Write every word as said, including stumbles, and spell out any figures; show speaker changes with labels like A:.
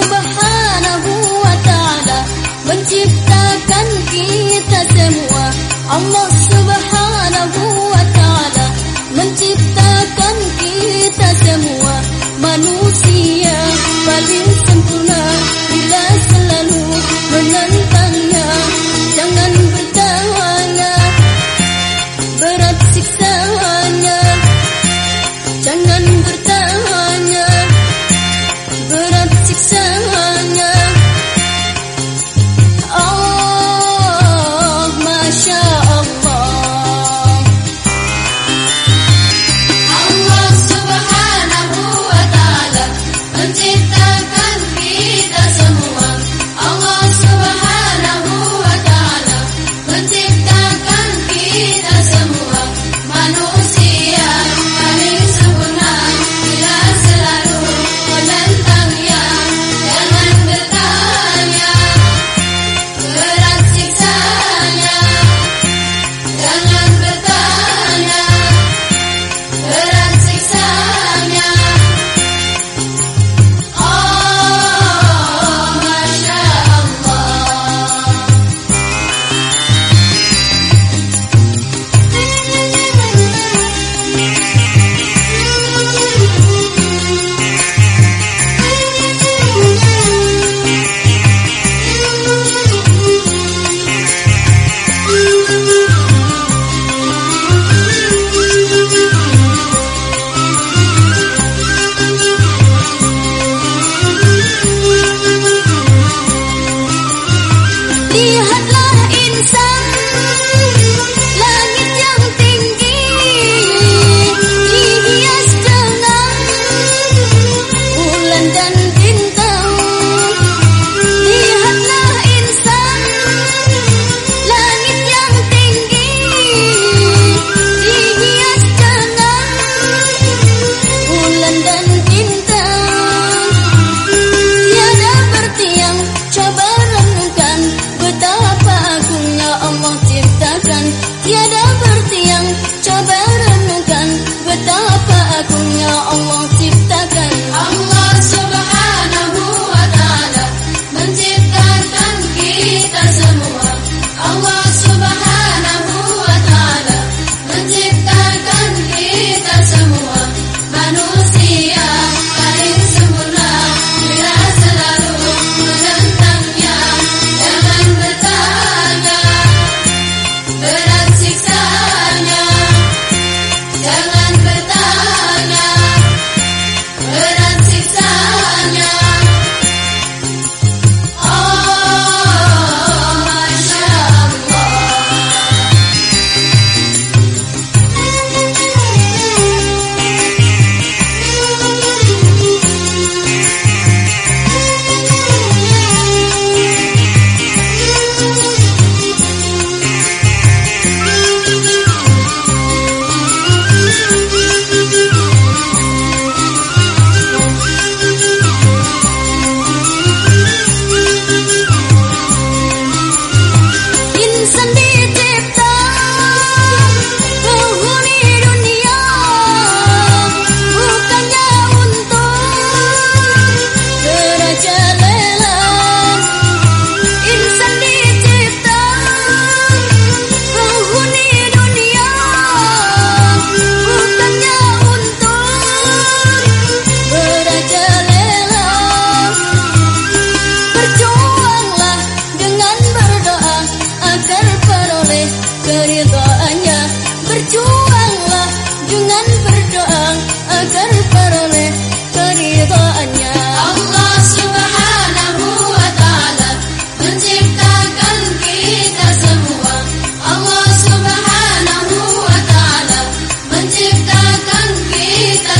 A: Subhanahu wa ta'ala menciptakan kita semua. Allah Subhanahu wa ta'ala menciptakan kita semua. Manusia paling sempurna bila selalu menentangnya. Jangan bertanya, berat siksanya. Jangan bertanya, berat siksanya. Oh, Masya Allah. Allah Subhanahu wa ta'ala menciptakan kita semua. Allah Subhanahu wa ta'ala menciptakan kita semua. Manusia paling sempurna bila selalu menentangnya. Jangan bertanya, berat siksanya. Jangan bertanya, berat siksanya. Oh, Masya Allah. Lihatlah insan, langit yang tinggi dihias dengan bulan dan bintang. Lihatlah insan, langit yang tinggi dihias dengan bulan dan bintang. Tiada bertiang, coba renungkan betapa agungnya Allah ciptakan. Tiada bertiang, coba renungkan betapa agungnya Allah ciptakan. Allah Subhanahu wa ta'ala menciptakan kita semua. Allah Subhanahu wa ta'ala menciptakan kita semua. Manusia paling sempurna bila selalu menentangnya. Jangan bertanya, berat siksanya. Jangan bertanya, berat siksanya. Oh, Masya Allah. Insan dicipta penghuni dunia, bukannya untuk merajalela. Insan dicipta penghuni dunia, bukannya untuk merajalela. Berjuanglah dengan berdoa agar peroleh keridhaannya. Berjuanglah dengan berdoa agar peroleh keridhaannya. Allah Subhanahu wa ta'ala menciptakan kita semua. Allah Subhanahu wa ta'ala menciptakan kita